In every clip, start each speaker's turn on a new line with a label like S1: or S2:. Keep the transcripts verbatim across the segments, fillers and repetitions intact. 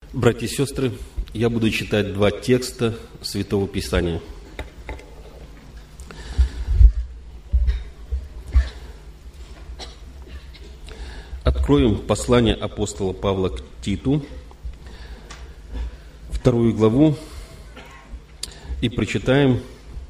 S1: Братья и сестры, я буду читать два текста Святого Писания. Откроем послание апостола Павла к Титу, вторую главу, и прочитаем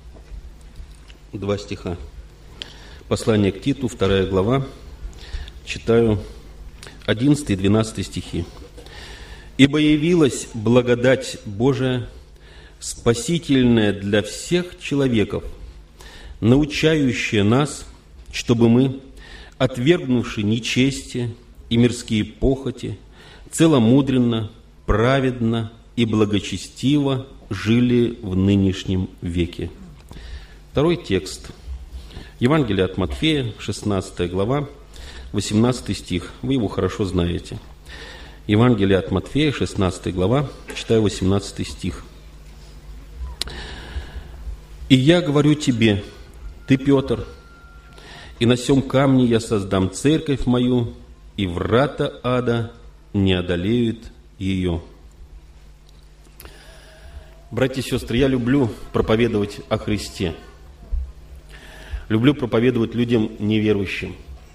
S1: два стиха. Послание к Титу, вторая глава, читаю одиннадцатый и двенадцатый стихи. «Ибо явилась благодать Божия, спасительная для всех человеков, научающая нас, чтобы мы, отвергнувши нечестие и мирские похоти, целомудренно, праведно и благочестиво жили в нынешнем веке». Второй текст. Евангелие от Матфея, шестнадцатая глава, восемнадцатый стих. Вы его хорошо знаете. Евангелие от Матфея, шестнадцатая глава, читаю восемнадцатый стих. «И я говорю тебе, ты, Петр, и на сем камне я создам церковь мою, и врата ада не одолеют ее». Братья и сестры, я люблю проповедовать о Христе. Люблю проповедовать людям неверующим.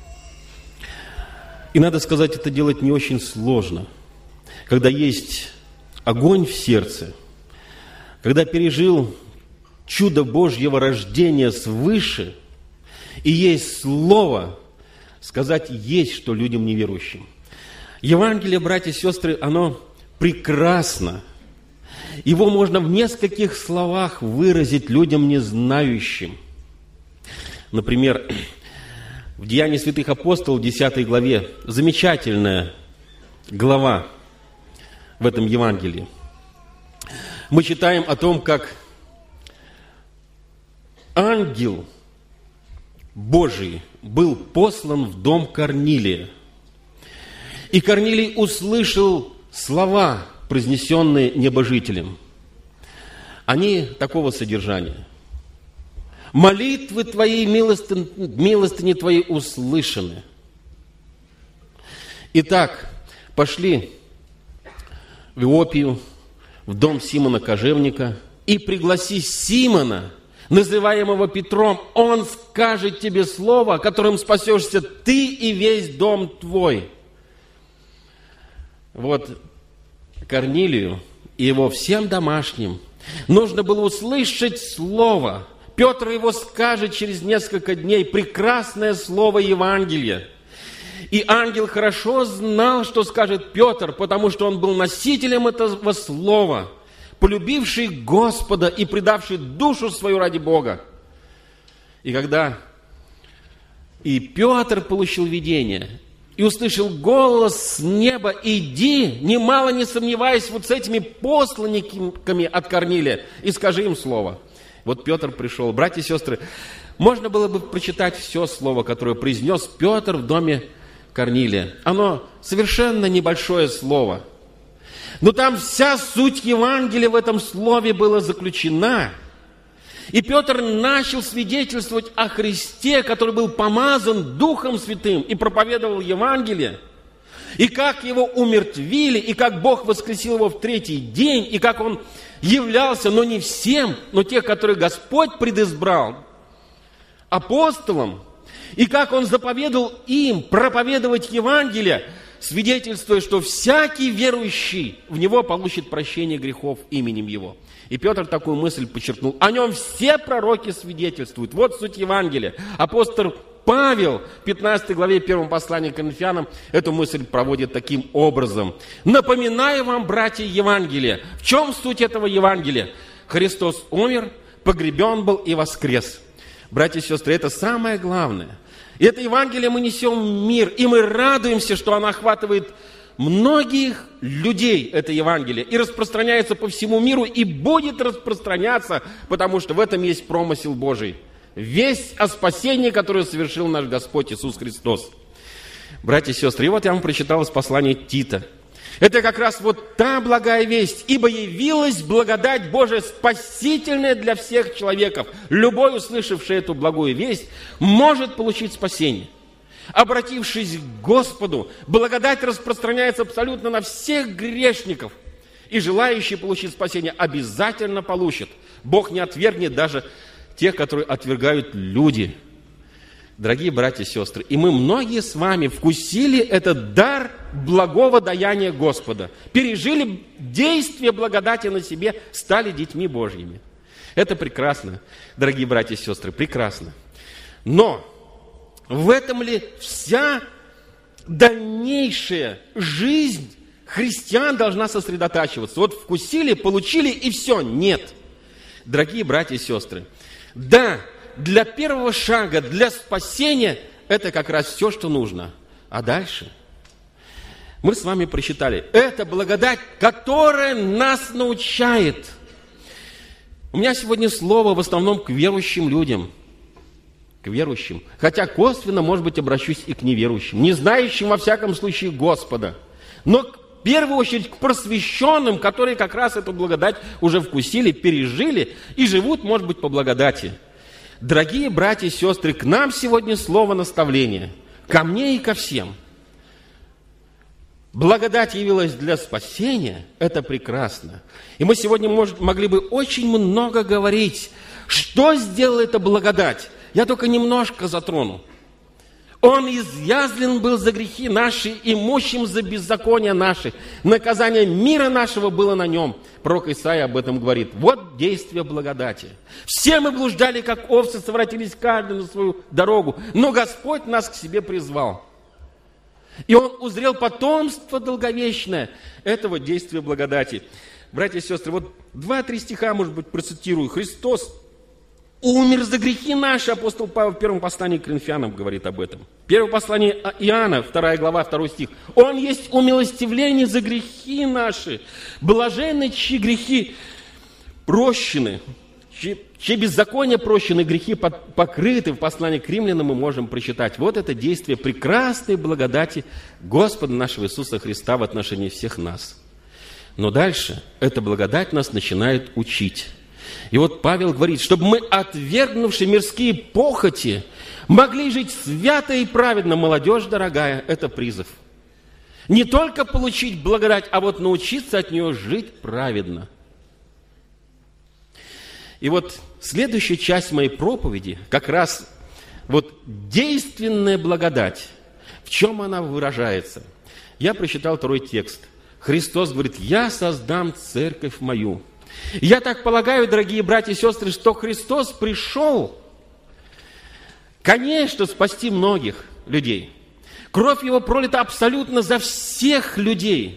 S1: И надо сказать, это делать не очень сложно. Когда есть огонь в сердце, когда пережил чудо Божьего рождения свыше, и есть слово, сказать есть что людям неверующим. Евангелие, братья и сестры, оно прекрасно. Его можно в нескольких словах выразить людям незнающим. Например, в Деянии святых апостолов, десятой главе, замечательная глава в этом Евангелии. Мы читаем о том, как ангел Божий был послан в дом Корнилия. И Корнилий услышал слова, произнесенные небожителем. Они такого содержания: «Молитвы твои, милостыни, милостыни твои услышаны». Итак, пошли в Иопию, в дом Симона Кожевника, и пригласи Симона, называемого Петром. Он скажет тебе слово, которым спасешься ты и весь дом твой. Вот Корнилию и его всем домашним нужно было услышать слово. Петр его скажет через несколько дней, прекрасное слово Евангелия. И ангел хорошо знал, что скажет Петр, потому что он был носителем этого слова, полюбивший Господа и предавший душу свою ради Бога. И когда и Петр получил видение, и услышал голос с неба: «Иди, немало не сомневаясь, вот с этими посланниками от Корнилия, и скажи им слово». Вот Петр пришел. Братья и сестры, можно было бы прочитать все слово, которое произнес Петр в доме Корнилия. Оно совершенно небольшое слово. Но там вся суть Евангелия в этом слове была заключена. И Петр начал свидетельствовать о Христе, который был помазан Духом Святым и проповедовал Евангелие. И как его умертвили, и как Бог воскресил его в третий день, и как он являлся, но не всем, но тех, которых Господь предизбрал, апостолам, и как он заповедовал им проповедовать Евангелие, свидетельствуя, что всякий верующий в него получит прощение грехов именем его. И Петр такую мысль подчеркнул. О нем все пророки свидетельствуют. Вот суть Евангелия. Апостол Павел в пятнадцатой главе первого послания к Коринфянам эту мысль проводит таким образом. «Напоминаю вам, братья, Евангелие». В чем суть этого Евангелия? Христос умер, погребен был и воскрес. Братья и сестры, это самое главное. И это Евангелие мы несем в мир, и мы радуемся, что оно охватывает многих людей, это Евангелие, и распространяется по всему миру, и будет распространяться, потому что в этом есть промысел Божий. Весть о спасении, которое совершил наш Господь Иисус Христос. Братья и сестры, и вот я вам прочитал из послания Тита. Это как раз вот та благая весть. «Ибо явилась благодать Божия, спасительная для всех человеков». Любой, услышавший эту благую весть, может получить спасение. Обратившись к Господу, благодать распространяется абсолютно на всех грешников. и желающие получить спасение обязательно получат. Бог не отвергнет даже тех, которые отвергают люди. Дорогие братья и сестры, и мы многие с вами вкусили этот дар благого даяния Господа, пережили действие благодати на себе, стали детьми Божьими. Это прекрасно, дорогие братья и сестры, прекрасно. Но в этом ли вся дальнейшая жизнь христиан должна сосредотачиваться? Вот вкусили, получили и все. Нет. Дорогие братья и сестры, да, для первого шага, для спасения, это как раз все, что нужно. А дальше? Мы с вами прочитали. Это благодать, которая нас научает. У меня сегодня слово в основном к верующим людям. К верующим. Хотя косвенно, может быть, обращусь и к неверующим. Не знающим, во всяком случае, Господа. Но в первую очередь к просвещенным, которые как раз эту благодать уже вкусили, пережили и живут, может быть, по благодати. Дорогие братья и сестры, к нам сегодня слово наставления. Ко мне и ко всем. Благодать явилась для спасения. Это прекрасно. И мы сегодня мож, могли бы очень много говорить, что сделала эта благодать. Я только немножко затрону. Он изъязлен был за грехи наши и мучим за беззакония наши. Наказание мира нашего было на нем. Пророк Исаия об этом говорит. Вот действие благодати. Все мы блуждали, как овцы, совратились каждый на свою дорогу. Но Господь нас к себе призвал. И Он узрел потомство долговечное этого действия благодати. Братья и сестры, вот два-три стиха, может быть, процитирую. Христос умер за грехи наши. Апостол Павел в первом послании к Коринфянам говорит об этом. Первое послание Иоанна, вторая глава, второй стих. Он есть умилостивление за грехи наши. Блаженны, чьи грехи прощены, чьи, чьи беззакония прощены, грехи покрыты. В послании к Римлянам мы можем прочитать. Вот это действие прекрасной благодати Господа нашего Иисуса Христа в отношении всех нас. Но дальше эта благодать нас начинает учить. И вот Павел говорит, чтобы мы, отвергнувши мирские похоти, могли жить свято и праведно. Молодежь дорогая, это призыв. Не только получить благодать, а вот научиться от нее жить праведно. И вот следующая часть моей проповеди, как раз вот действенная благодать. В чем она выражается? Я прочитал второй текст. Христос говорит, я создам церковь мою. Я так полагаю, дорогие братья и сестры, что Христос пришел, конечно, спасти многих людей. Кровь Его пролита абсолютно за всех людей.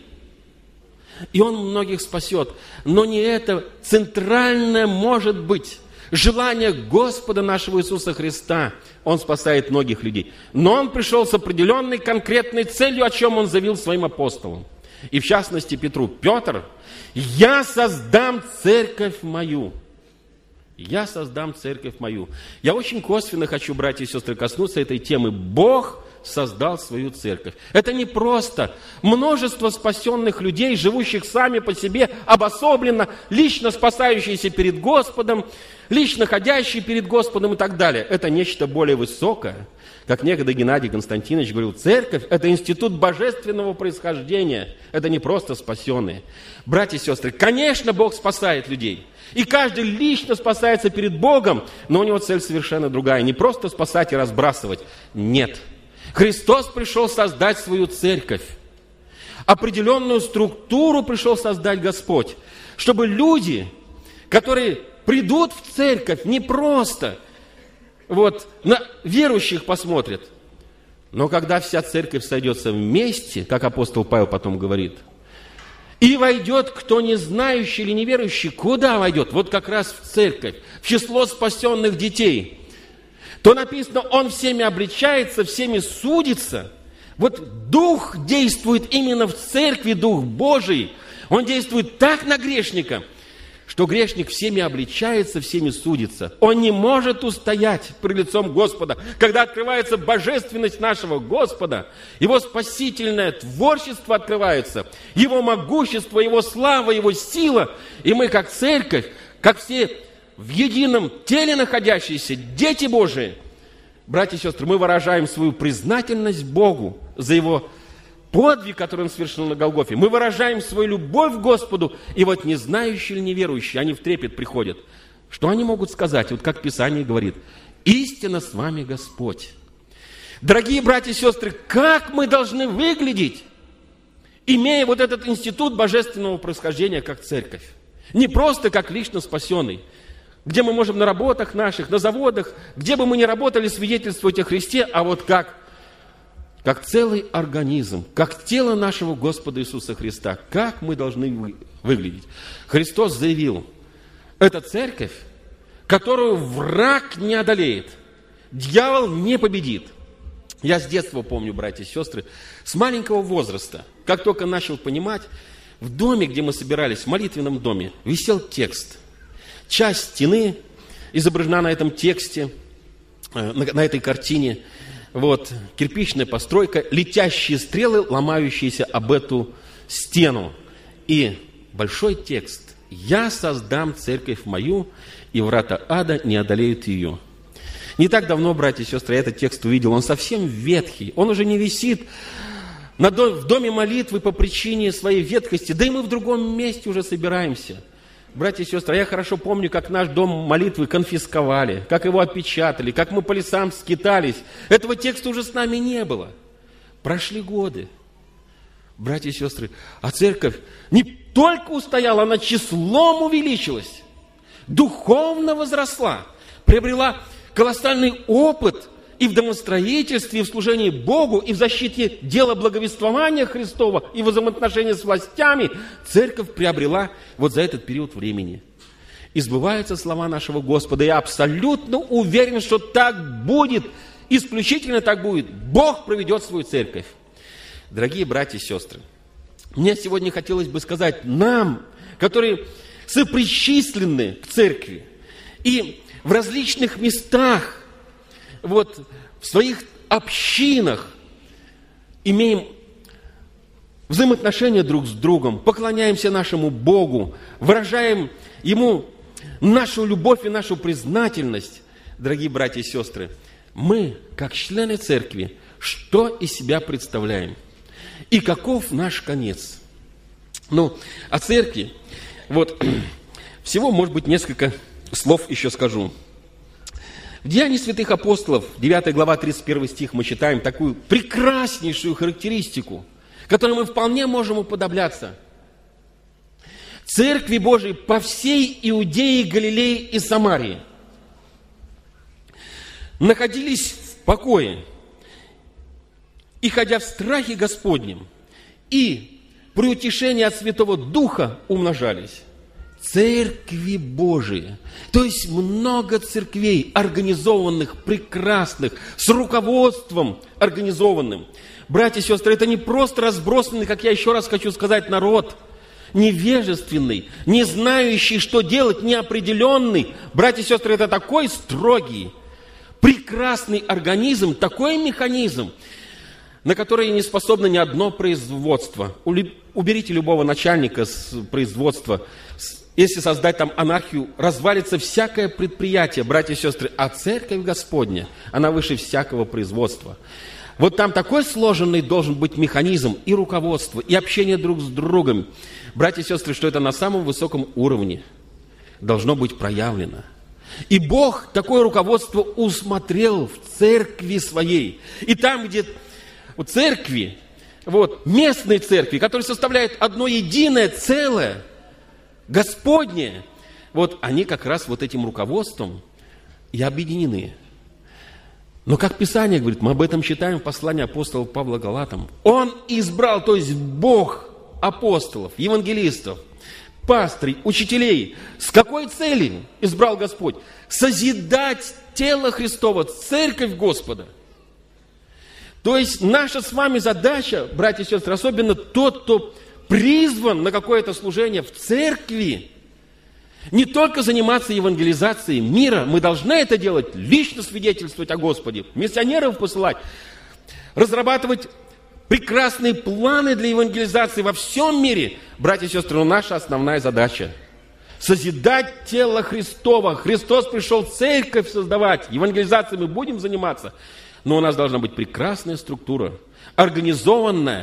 S1: И Он многих спасет. Но не это центральное может быть желание Господа нашего Иисуса Христа. Он спасает многих людей. Но Он пришел с определенной конкретной целью, о чем Он заявил своим апостолам. И в частности Петру. Петр, я создам церковь мою. Я создам церковь мою. Я очень косвенно хочу, братья и сестры, коснуться этой темы. Бог создал свою церковь. Это не просто множество спасенных людей, живущих сами по себе, обособленно, лично спасающиеся перед Господом, лично ходящие перед Господом и так далее. Это нечто более высокое. Как некогда Геннадий Константинович говорил, церковь – это институт божественного происхождения. Это не просто спасенные. Братья и сестры, конечно, Бог спасает людей. И каждый лично спасается перед Богом, но у него цель совершенно другая. Не просто спасать и разбрасывать. Нет. Христос пришел создать свою церковь. Определенную структуру пришел создать Господь. Чтобы люди, которые придут в церковь, не просто вот, на верующих посмотрят, но когда вся церковь сойдется вместе, как апостол Павел потом говорит, и войдет кто не знающий или неверующий, куда войдет? Вот как раз в церковь, в число спасенных детей. То написано, он всеми обличается, всеми судится. Вот Дух действует именно в церкви, Дух Божий. Он действует так на грешника, что грешник всеми обличается, всеми судится. Он не может устоять пред лицом Господа. Когда открывается божественность нашего Господа, Его спасительное творчество открывается, Его могущество, Его слава, Его сила. И мы, как церковь, как все в едином теле находящиеся, дети Божии, братья и сестры, мы выражаем свою признательность Богу за Его подвиг, который Он совершил на Голгофе. Мы выражаем свою любовь к Господу, и вот не знающие или неверующие, они в трепет приходят. Что они могут сказать? Вот как Писание говорит: «Истинно с вами Господь». Дорогие братья и сестры, как мы должны выглядеть, имея вот этот институт божественного происхождения, как церковь? Не просто как лично спасенный, где мы можем на работах наших, на заводах, где бы мы ни работали, свидетельствовать о Христе, а вот как, как целый организм, как тело нашего Господа Иисуса Христа, как мы должны вы, выглядеть. Христос заявил: это церковь, которую враг не одолеет, дьявол не победит. Я с детства помню, братья и сестры, с маленького возраста, как только начал понимать, в доме, где мы собирались, в молитвенном доме, висел текст. Часть стены изображена на этом тексте, на, на этой картине. Вот, кирпичная постройка, летящие стрелы, ломающиеся об эту стену. И большой текст: «Я создам церковь мою, и врата ада не одолеют ее». Не так давно, братья и сестры, я этот текст увидел. Он совсем ветхий. Он уже не висит на дом, в доме молитвы по причине своей ветхости. Да и мы в другом месте уже собираемся. Братья и сестры, я хорошо помню, как наш дом молитвы конфисковали, как его опечатали, как мы по лесам скитались. Этого текста уже с нами не было. Прошли годы. Братья и сестры, а церковь не только устояла, она числом увеличилась, духовно возросла, приобрела колоссальный опыт и в домостроительстве, и в служении Богу, и в защите дела благовествования Христова, и в взаимоотношении с властями. Церковь приобрела вот за этот период времени. И сбываются слова нашего Господа. Я абсолютно уверен, что так будет, исключительно так будет. Бог проведет свою церковь. Дорогие братья и сестры, мне сегодня хотелось бы сказать нам, которые сопричислены к церкви, и в различных местах, вот, в своих общинах имеем взаимоотношения друг с другом, поклоняемся нашему Богу, выражаем Ему нашу любовь и нашу признательность. Дорогие братья и сестры, мы, как члены церкви, что из себя представляем? И каков наш конец? Ну, о церкви, вот, всего, может быть, несколько слов еще скажу. В Деянии святых апостолов, девятая глава, тридцать первый стих, мы читаем такую прекраснейшую характеристику, которой мы вполне можем уподобляться. Церкви Божией по всей Иудее, Галилее и Самарии находились в покое, и, ходя в страхе Господнем, и при утешении от Святого Духа умножались. Церкви Божии, то есть много церквей, организованных, прекрасных, с руководством организованным. Братья и сестры, это не просто разбросанный, как я еще раз хочу сказать, народ, невежественный, не знающий, что делать, неопределенный. Братья и сестры, это такой строгий, прекрасный организм, такой механизм, на который не способно ни одно производство. Уберите любого начальника с производства. Если создать там анархию, развалится всякое предприятие, братья и сестры. А церковь Господня, она выше всякого производства. Вот там такой сложенный должен быть механизм и руководство, и общение друг с другом. Братья и сестры, что это на самом высоком уровне должно быть проявлено. И Бог такое руководство усмотрел в церкви своей. И там, где у церкви, вот, местной церкви, которая составляет одно единое целое, Господне, вот они как раз вот этим руководством и объединены. Но как Писание говорит, мы об этом читаем в послании апостола Павла Галатам. Он избрал, то есть Бог, апостолов, евангелистов, пастырей, учителей. С какой целью избрал Господь? Созидать тело Христово, церковь Господа. То есть наша с вами задача, братья и сестры, особенно тот, кто призван на какое-то служение в церкви, не только заниматься евангелизацией мира, мы должны это делать, лично свидетельствовать о Господе, миссионеров посылать, разрабатывать прекрасные планы для евангелизации во всем мире. Братья и сестры, но наша основная задача – созидать тело Христово. Христос пришел церковь создавать, евангелизацией мы будем заниматься, но у нас должна быть прекрасная структура, организованная,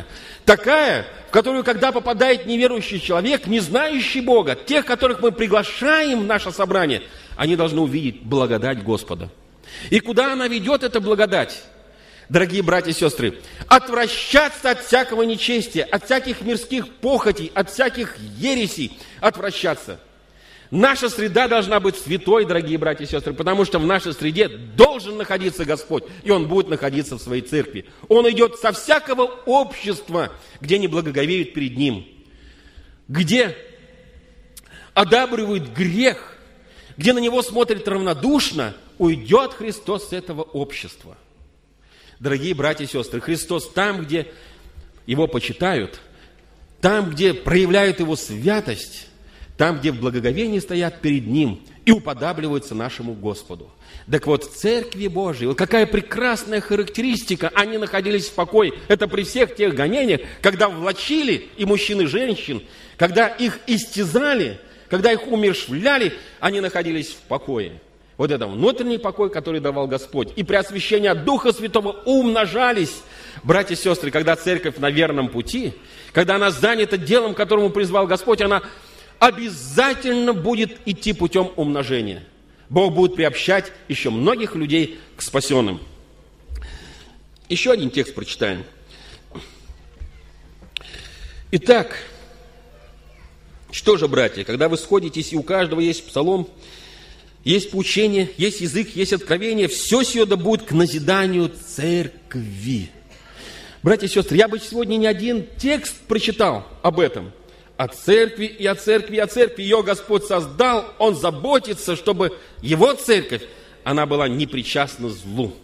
S1: Такая, в которую, когда попадает неверующий человек, не знающий Бога, тех, которых мы приглашаем в наше собрание, они должны увидеть благодать Господа. И куда она ведет, эта благодать? Дорогие братья и сестры, отвращаться от всякого нечестия, от всяких мирских похотей, от всяких ересей, отвращаться. Наша среда должна быть святой, дорогие братья и сестры, потому что в нашей среде должен находиться Господь, и Он будет находиться в своей церкви. Он идет со всякого общества, где не благоговеют перед Ним, где одабривают грех, где на него смотрят равнодушно, уйдет Христос с этого общества. Дорогие братья и сестры, Христос там, где Его почитают, там, где проявляют Его святость, там, где в благоговении стоят перед Ним и уподабливаются нашему Господу. Так вот, в Церкви Божией, вот какая прекрасная характеристика, они находились в покое. Это при всех тех гонениях, когда влачили и мужчин, и женщин, когда их истязали, когда их умерщвляли, они находились в покое. Вот это внутренний покой, который давал Господь. И при освящении от Духа Святого умножались, братья и сестры, когда церковь на верном пути, когда она занята делом, к которому призвал Господь, она обязательно будет идти путем умножения. Бог будет приобщать еще многих людей к спасенным. Еще один текст прочитаем. Итак, что же, братья, когда вы сходитесь, и у каждого есть псалом, есть поучение, есть язык, есть откровение, все сие да будет к назиданию церкви. Братья и сестры, я бы сегодня не один текст прочитал об этом. О церкви и о церкви, и о церкви. Ее Господь создал, Он заботится, чтобы Его церковь, она была непричастна злу.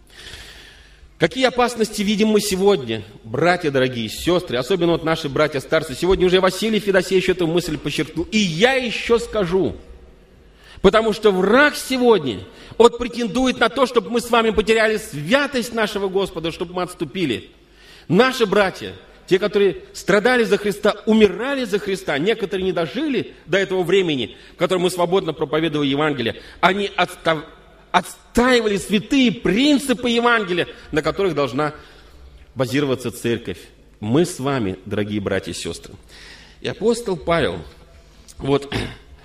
S1: Какие опасности видим мы сегодня, братья дорогие, сестры, особенно вот наши братья старцы. Сегодня уже Василий Федосеевич эту мысль подчеркнул. И я еще скажу. Потому что враг сегодня, он претендует на то, чтобы мы с вами потеряли святость нашего Господа, чтобы мы отступили. Наши братья, те, которые страдали за Христа, умирали за Христа, некоторые не дожили до этого времени, в котором мы свободно проповедовали Евангелие, они отстав... отстаивали святые принципы Евангелия, на которых должна базироваться церковь. Мы с вами, дорогие братья и сестры. И апостол Павел, вот...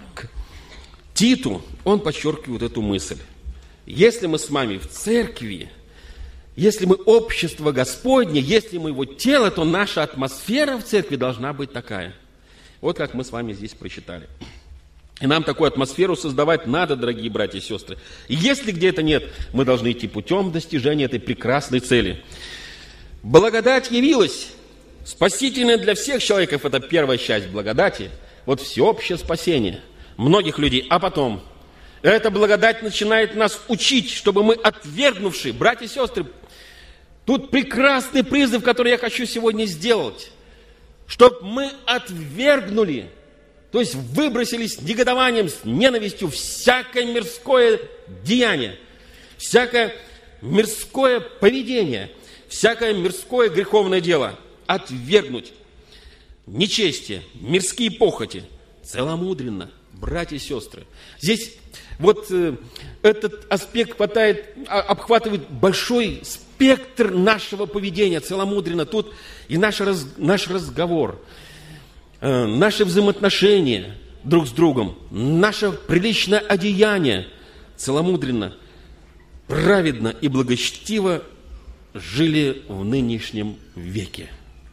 S1: Титу, он подчеркивает эту мысль. Если мы с вами в церкви, если мы общество Господне, если мы его тело, то наша атмосфера в церкви должна быть такая. Вот как мы с вами здесь прочитали. И нам такую атмосферу создавать надо, дорогие братья и сестры. И если где-то нет, мы должны идти путем достижения этой прекрасной цели. Благодать явилась, спасительная для всех человеков, это первая часть благодати, вот всеобщее спасение многих людей. А потом, эта благодать начинает нас учить, чтобы мы, отвергнувши, братья и сестры, тут прекрасный призыв, который я хочу сегодня сделать, чтобы мы отвергнули, то есть выбросили с негодованием, с ненавистью всякое мирское деяние, всякое мирское поведение, всякое мирское греховное дело. Отвергнуть нечестие, мирские похоти, целомудренно. Братья и сестры, здесь вот э, этот аспект хватает, обхватывает большой спектр нашего поведения, целомудренно. Тут и наш, раз, наш разговор, э, наши взаимоотношения друг с другом, наше приличное одеяние, целомудренно, праведно и благочестиво жили в нынешнем веке.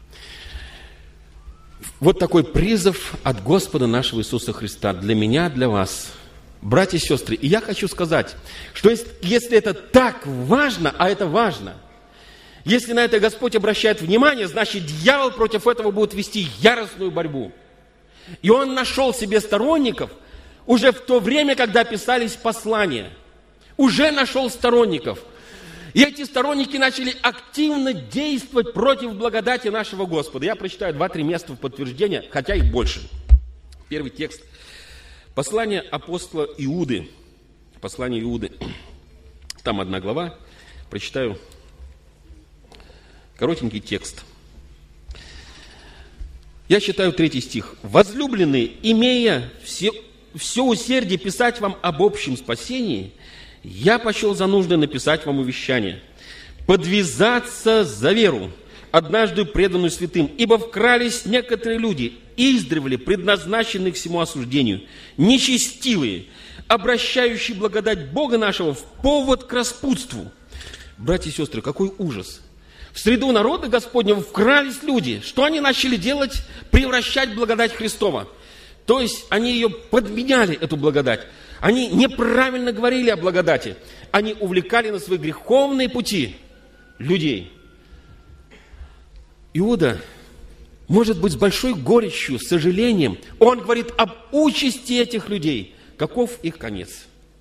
S1: Вот такой призыв от Господа нашего Иисуса Христа для меня, для вас, братья и сестры. И я хочу сказать, что если это так важно, а это важно, если на это Господь обращает внимание, значит, дьявол против этого будет вести яростную борьбу. И он нашел себе сторонников уже в то время, когда писались послания. Уже нашел сторонников. И эти сторонники начали активно действовать против благодати нашего Господа. Я прочитаю два-три места в подтверждение, хотя и больше. Первый текст. Послание апостола Иуды. Послание Иуды. Там одна глава. Прочитаю коротенький текст. Я читаю третий стих. «Возлюбленные, имея все, все усердие писать вам об общем спасении, я почел за нужное написать вам увещание, подвязаться за веру, однажды преданную святым, ибо вкрались некоторые люди, издревле предназначенные к всему осуждению, нечестивые, обращающие благодать Бога нашего в повод к распутству». Братья и сестры, какой ужас! В среду народа Господнего вкрались люди. Что они начали делать? Превращать благодать Христова. То есть они ее подменяли, эту благодать. Они неправильно говорили о благодати. Они увлекали на свои греховные пути людей. Иуда, может быть, с большой горечью, с сожалением, он говорит об участи этих людей. Каков их конец?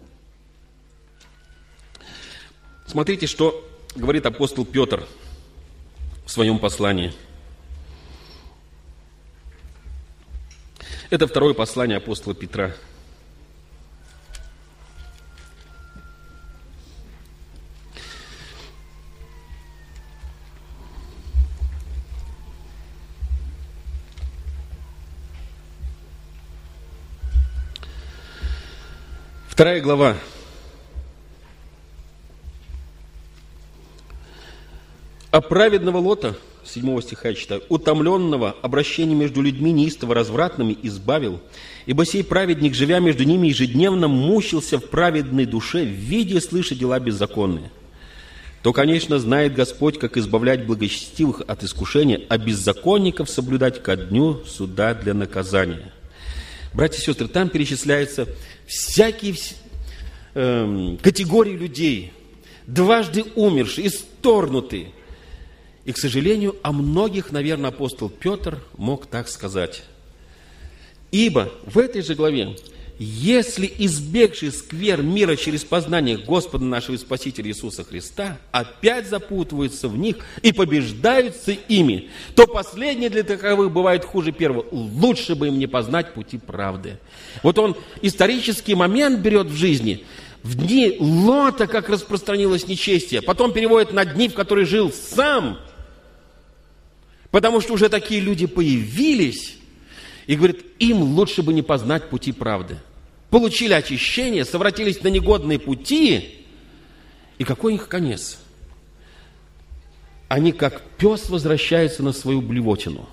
S1: Смотрите, что говорит апостол Петр в своем послании. Это второе послание апостола Петра. Вторая глава. «А праведного Лота», седьмого стиха я читаю, «утомленного обращения между людьми неистово развратными избавил, ибо сей праведник, живя между ними ежедневно, мучился в праведной душе, видя и слыша дела беззаконные. То, конечно, знает Господь, как избавлять благочестивых от искушения, а беззаконников соблюдать ко дню суда для наказания». Братья и сестры, там перечисляются всякие э, категории людей, дважды умершие, исторгнутые. И, к сожалению, о многих, наверное, апостол Петр мог так сказать. Ибо в этой же главе: «Если избегший сквер мира через познание Господа нашего и Спасителя Иисуса Христа опять запутываются в них и побеждаются ими, то последнее для таковых бывает хуже первого. Лучше бы им не познать пути правды». Вот он исторический момент берет в жизни. В дни Лота, как распространилось нечестие, потом переводит на дни, в которые жил сам, потому что уже такие люди появились, и говорит, им лучше бы не познать пути правды. Получили очищение, совратились на негодные пути, и какой их конец? Они, как пес, возвращаются на свою блевотину.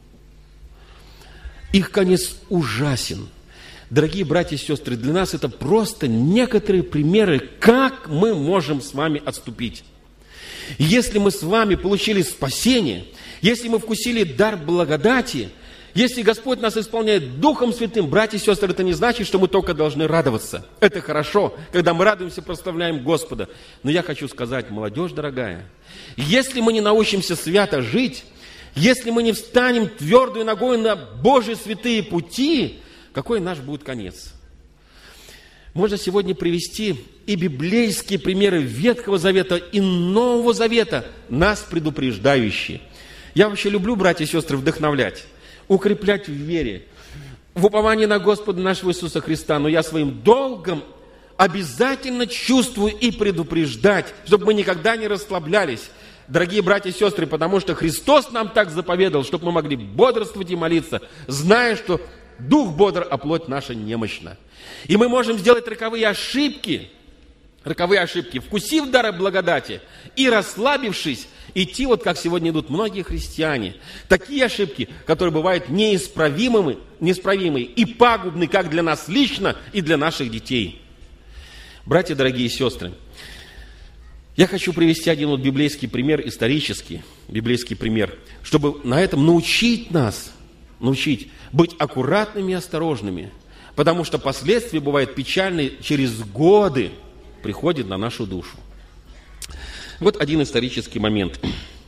S1: Их конец ужасен. Дорогие братья и сестры, для нас это просто некоторые примеры, как мы можем с вами отступить. Если мы с вами получили спасение, если мы вкусили дар благодати, если Господь нас исполняет Духом Святым, братья и сестры, это не значит, что мы только должны радоваться. Это хорошо, когда мы радуемся, прославляем Господа. Но я хочу сказать, молодежь дорогая, если мы не научимся свято жить, если мы не встанем твердой ногой на Божьи святые пути, какой наш будет конец? Можно сегодня привести и библейские примеры Ветхого Завета, и Нового Завета, нас предупреждающие. Я вообще люблю, братья и сестры, вдохновлять, укреплять в вере, в уповании на Господа нашего Иисуса Христа. Но я своим долгом обязательно чувствую и предупреждать, чтобы мы никогда не расслаблялись, дорогие братья и сестры, потому что Христос нам так заповедал, чтобы мы могли бодрствовать и молиться, зная, что дух бодр, а плоть наша немощна. И мы можем сделать роковые ошибки, роковые ошибки, вкусив дара благодати и расслабившись, идти, вот как сегодня идут многие христиане. Такие ошибки, которые бывают неисправимыми, неисправимые и пагубны как для нас лично и для наших детей. Братья, дорогие сестры, я хочу привести один вот библейский пример, исторический библейский пример, чтобы на этом научить нас, научить быть аккуратными и осторожными, потому что последствия бывают печальные, через годы приходят на нашу душу. Вот один исторический момент.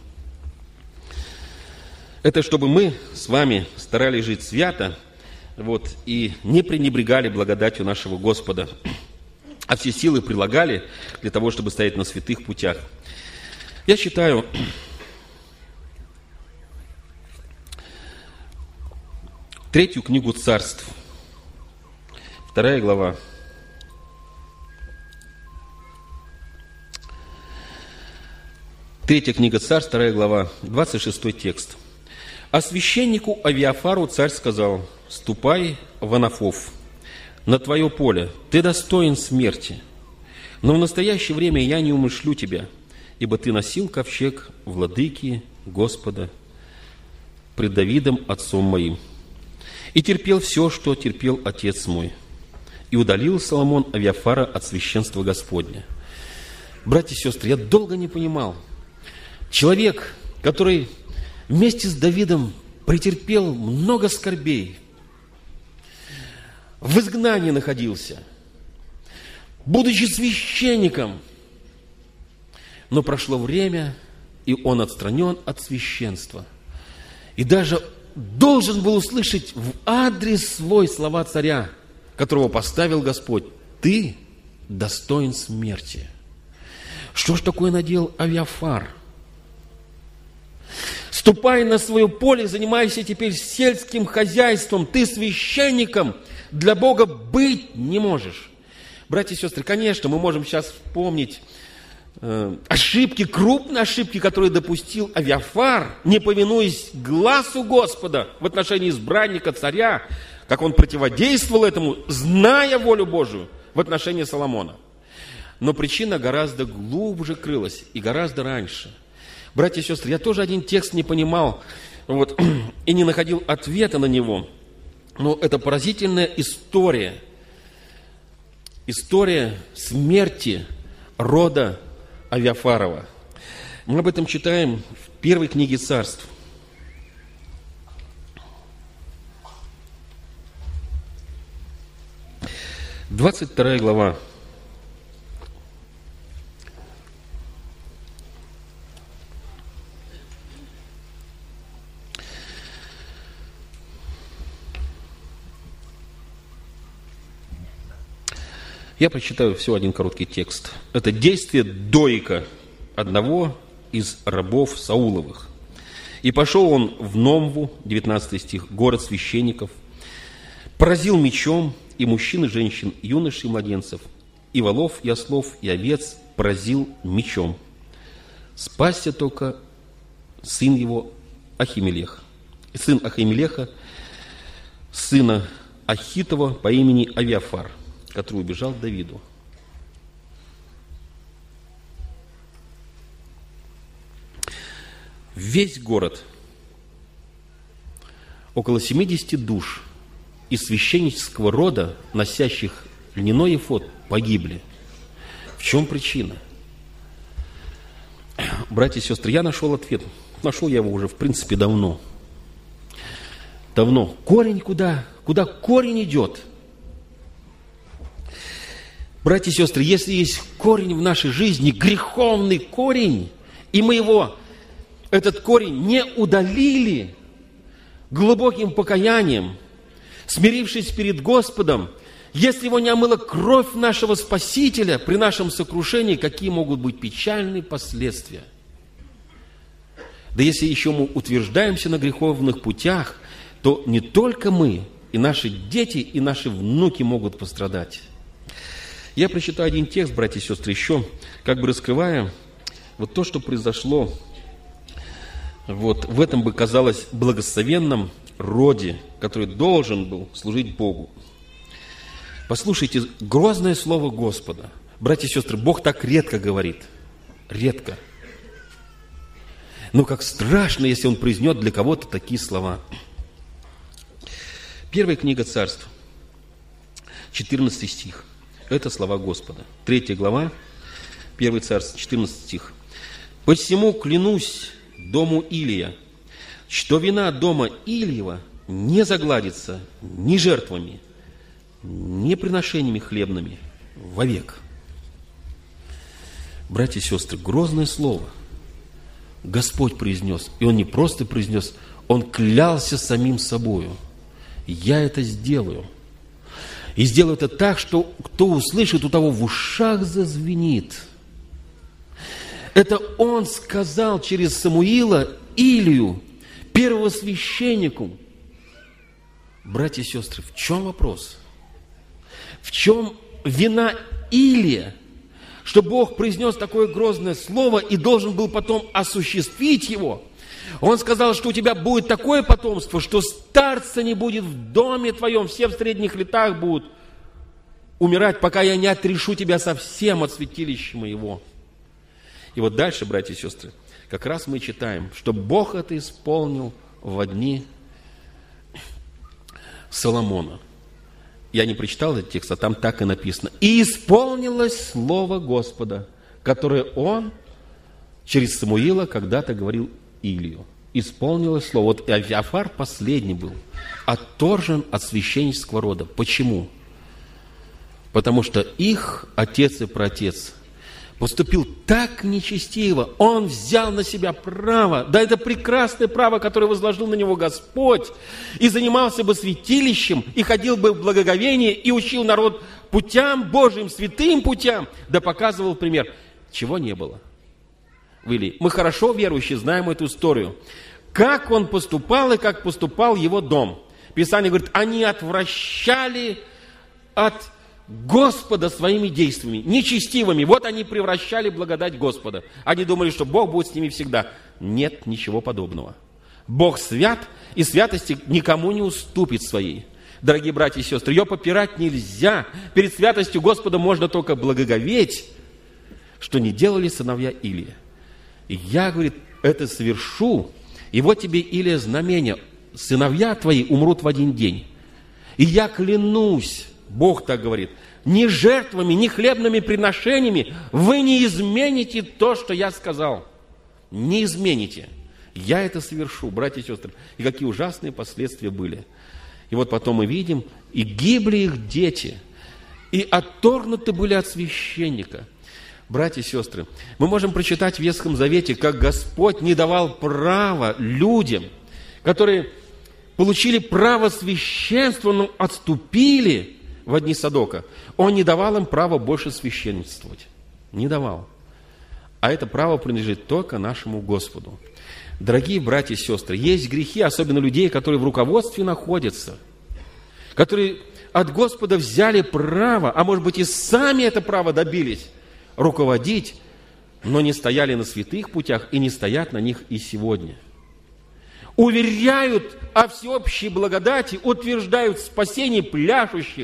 S1: Это чтобы мы с вами старались жить свято, вот, и не пренебрегали благодатью нашего Господа, а все силы прилагали для того, чтобы стоять на святых путях. Я читаю третью книгу Царств, вторая глава. Третья книга Царств, вторая глава, двадцать шестой текст. «А священнику Авиафару царь сказал: ступай в Анафов, на твое поле, ты достоин смерти, но в настоящее время я не умышлю тебя, ибо ты носил ковчег владыки Господа пред Давидом, отцом моим, и терпел все, что терпел отец мой. И удалил Соломон Авиафара от священства Господня». Братья и сестры, я долго не понимал. Человек, который вместе с Давидом претерпел много скорбей, в изгнании находился, будучи священником, но прошло время, и он отстранен от священства. И даже должен был услышать в адрес свой слова царя, которого поставил Господь: «Ты достоин смерти». Что ж такое наделал Авиафар? Ступай на свое поле, занимайся теперь сельским хозяйством. Ты священником для Бога быть не можешь. Братья и сестры, конечно, мы можем сейчас вспомнить э, ошибки, крупные ошибки, которые допустил Авиафар, не повинуясь гласу Господа в отношении избранника царя, как он противодействовал этому, зная волю Божию в отношении Соломона. Но причина гораздо глубже крылась и гораздо раньше. Братья и сестры, я тоже один текст не понимал вот, и не находил ответа на него. Но это поразительная история. История смерти рода Авиафарова. Мы об этом читаем в первой книге Царств. двадцать вторая глава. Я прочитаю всего один короткий текст. Это действие Доика, одного из рабов Сауловых. «И пошел он в Номву», девятнадцатый стих, «город священников, поразил мечом и мужчин, и женщин, юношей и младенцев, и волов, и ослов, и овец поразил мечом. Спасся только сын его Ахимелех, сын Ахимелеха, сына Ахитова по имени Авиафар, который убежал к Давиду». Весь город, около семидесяти душ из священнического рода, носящих льняной эфод, погибли. В чем причина? Братья и сестры, я нашел ответ. Нашел я его уже, в принципе, давно. Давно. Корень куда? Куда корень идет? Братья и сестры, если есть корень в нашей жизни, греховный корень, и мы его, этот корень, не удалили глубоким покаянием, смирившись перед Господом, если его не омыла кровь нашего Спасителя при нашем сокрушении, какие могут быть печальные последствия? Да если еще мы утверждаемся на греховных путях, то не только мы, и наши дети, и наши внуки могут пострадать. Я прочитаю один текст, братья и сестры, еще как бы раскрывая вот то, что произошло вот в этом бы казалось благословенном роде, который должен был служить Богу. Послушайте грозное слово Господа. Братья и сестры, Бог так редко говорит. Редко. Но как страшно, если Он произнесет для кого-то такие слова. Первая книга Царств, четырнадцатый стих. Это слова Господа. Третья глава, первый Царств, четырнадцатый стих. «Посему клянусь дому Илия, что вина дома Ильева не загладится ни жертвами, ни приношениями хлебными вовек». Братья и сестры, грозное слово Господь произнес. И Он не просто произнес, Он клялся самим собою. «Я это сделаю». И сделаю это так, что кто услышит, у того в ушах зазвенит. Это Он сказал через Самуила Илию, первосвященнику. Братья и сестры, в чем вопрос? В чем вина Илия, что Бог произнес такое грозное слово и должен был потом осуществить его? Он сказал, что у тебя будет такое потомство, что старца не будет в доме твоем, все в средних летах будут умирать, пока я не отрешу тебя совсем от святилища моего. И вот дальше, братья и сестры, как раз мы читаем, что Бог это исполнил в дни Соломона. Я не прочитал этот текст, а там так и написано. «И исполнилось слово Господа, которое Он через Самуила когда-то говорил Илию». Исполнилось слово. Вот Авиафар последний был отторжен от священнического рода. Почему? Потому что их отец и праотец поступил так нечестиво. Он взял на себя право, да это прекрасное право, которое возложил на него Господь, и занимался бы святилищем, и ходил бы в благоговении, и учил народ путям Божьим, святым путям, да показывал пример. Чего не было? Вели. Мы хорошо верующие знаем эту историю. Как он поступал и как поступал его дом. Писание говорит, они отвращали от Господа своими действиями, нечестивыми. Вот они превращали благодать Господа. Они думали, что Бог будет с ними всегда. Нет ничего подобного. Бог свят, и святости никому не уступит своей. Дорогие братья и сестры, ее попирать нельзя. Перед святостью Господа можно только благоговеть, что не делали сыновья Илия. И я, говорит, это совершу, и вот тебе, Илия, знамение. Сыновья твои умрут в один день. И я клянусь, Бог так говорит, ни жертвами, ни хлебными приношениями вы не измените то, что я сказал. Не измените. Я это совершу, братья и сестры. И какие ужасные последствия были. И вот потом мы видим, и гибли их дети, и отторгнуты были от священника. Братья и сестры, мы можем прочитать в Ветхом Завете, как Господь не давал права людям, которые получили право священства, но отступили в дни Содока. Он не давал им права больше священничествовать. Не давал. А это право принадлежит только нашему Господу. Дорогие братья и сестры, есть грехи, особенно людей, которые в руководстве находятся, которые от Господа взяли право, а может быть и сами это право добились, руководить, но не стояли на святых путях и не стоят на них и сегодня. Уверяют о всеобщей благодати, утверждают спасение пляшущих,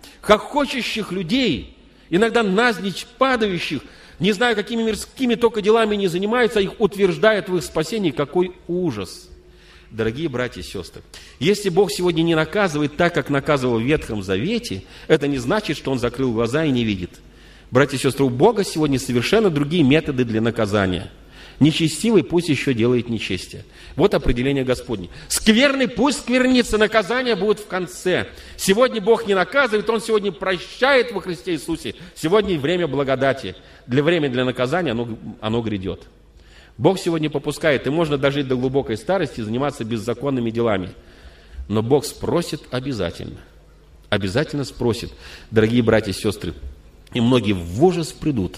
S1: хохочущих людей, иногда навзничь падающих, не знаю, какими мирскими только делами не занимаются, а их утверждают в их спасении. Какой ужас! Дорогие братья и сестры, если Бог сегодня не наказывает так, как наказывал в Ветхом Завете, это не значит, что Он закрыл глаза и не видит. Братья и сестры, у Бога сегодня совершенно другие методы для наказания. Нечестивый пусть еще делает нечестие. Вот определение Господне. Скверный пусть сквернится, наказание будет в конце. Сегодня Бог не наказывает, Он сегодня прощает во Христе Иисусе. Сегодня время благодати. Для времени для наказания оно, оно грядет. Бог сегодня попускает, и можно дожить до глубокой старости и заниматься беззаконными делами. Но Бог спросит обязательно. Обязательно спросит. Дорогие братья и сестры, и многие в ужас придут,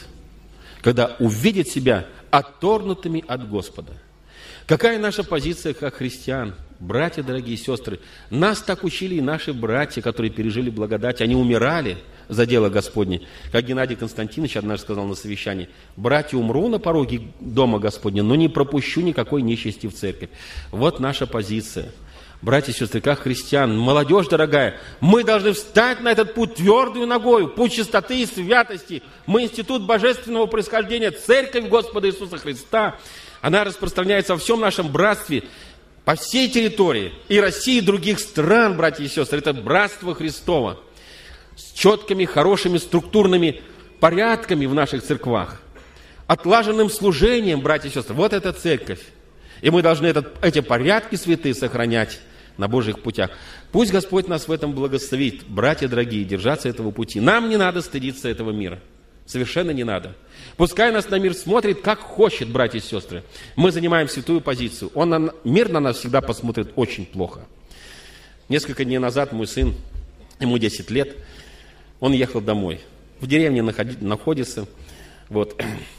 S1: когда увидят себя отторгнутыми от Господа. Какая наша позиция как христиан? Братья, дорогие сестры, нас так учили и наши братья, которые пережили благодать, они умирали за дело Господне. Как Геннадий Константинович однажды сказал на совещании, братья, умру на пороге дома Господня, но не пропущу никакой нечисти в церковь. Вот наша позиция. Братья и сестры, как христиан, молодежь дорогая, мы должны встать на этот путь твердую ногою, путь чистоты и святости. Мы институт божественного происхождения, церковь Господа Иисуса Христа. Она распространяется во всем нашем братстве, по всей территории и России, и других стран, братья и сестры. Это братство Христово с четкими, хорошими, структурными порядками в наших церквах, отлаженным служением, братья и сестры. Вот эта церковь. И мы должны этот, эти порядки святые сохранять на Божьих путях. Пусть Господь нас в этом благословит, братья дорогие, держаться этого пути. Нам не надо стыдиться этого мира. Совершенно не надо. Пускай нас на мир смотрит, как хочет, братья и сестры. Мы занимаем святую позицию. Он на, мир на нас всегда посмотрит очень плохо. Несколько дней назад мой сын, ему десять лет, он ехал домой. В деревне находи, находится, вот,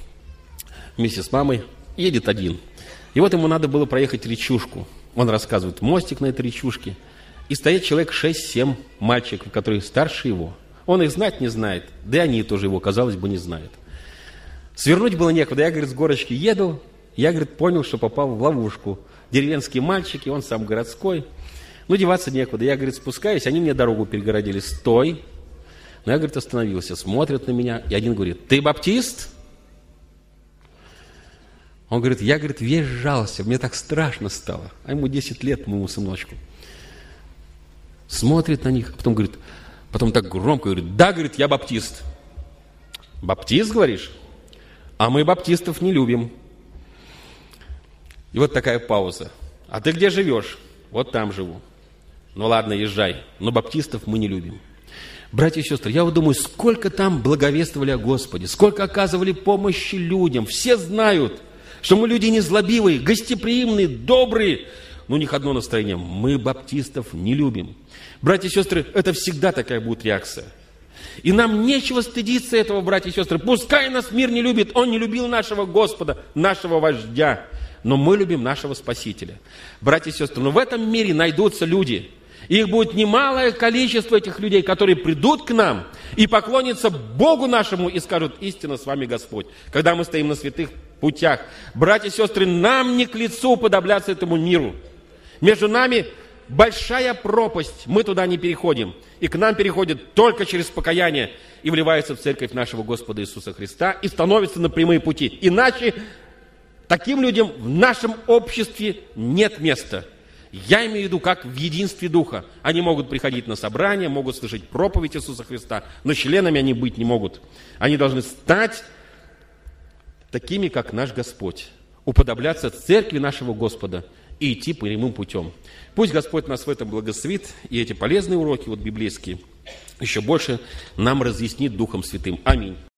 S1: вместе с мамой, едет один. И вот ему надо было проехать речушку. Он рассказывает, мостик на этой речушке. И стоит человек шесть-семь мальчиков, которые старше его. Он их знать не знает, да и они тоже его, казалось бы, не знают. Свернуть было некуда. Я, говорит, с горочки еду, я, говорит, понял, что попал в ловушку. Деревенские мальчики, он сам городской. Ну, деваться некуда. Я, говорит, спускаюсь, они мне дорогу перегородили. Стой. Но я, говорит, остановился, смотрят на меня. И один говорит, ты баптист? Он говорит, я, говорит, весь сжался, мне так страшно стало. А ему десять лет, моему сыночку. Смотрит на них, а потом говорит, потом так громко говорит, да, говорит, я баптист. Баптист, говоришь? А мы баптистов не любим. И вот такая пауза. А ты где живешь? Вот там живу. Ну ладно, езжай. Но баптистов мы не любим. Братья и сестры, я вот думаю, сколько там благовествовали о Господе, сколько оказывали помощи людям. Все знают, что мы люди незлобивые, гостеприимные, добрые. Но у них одно настроение. Мы баптистов не любим. Братья и сестры, это всегда такая будет реакция. И нам нечего стыдиться этого, братья и сестры. Пускай нас мир не любит, он не любил нашего Господа, нашего вождя. Но мы любим нашего Спасителя. Братья и сестры, но в этом мире найдутся люди. Их будет немалое количество этих людей, которые придут к нам и поклонятся Богу нашему и скажут, истинно с вами Господь. Когда мы стоим на святых путях. Братья и сестры, нам не к лицу уподобляться этому миру. Между нами большая пропасть, мы туда не переходим. И к нам переходят только через покаяние и вливаются в церковь нашего Господа Иисуса Христа и становятся на прямые пути. Иначе таким людям в нашем обществе нет места. Я имею в виду, как в единстве Духа. Они могут приходить на собрания, могут слышать проповедь Иисуса Христа, но членами они быть не могут. Они должны стать такими, как наш Господь, уподобляться церкви нашего Господа и идти прямым путем. Пусть Господь нас в этом благословит, и эти полезные уроки, вот библейские, еще больше нам разъяснит Духом Святым. Аминь.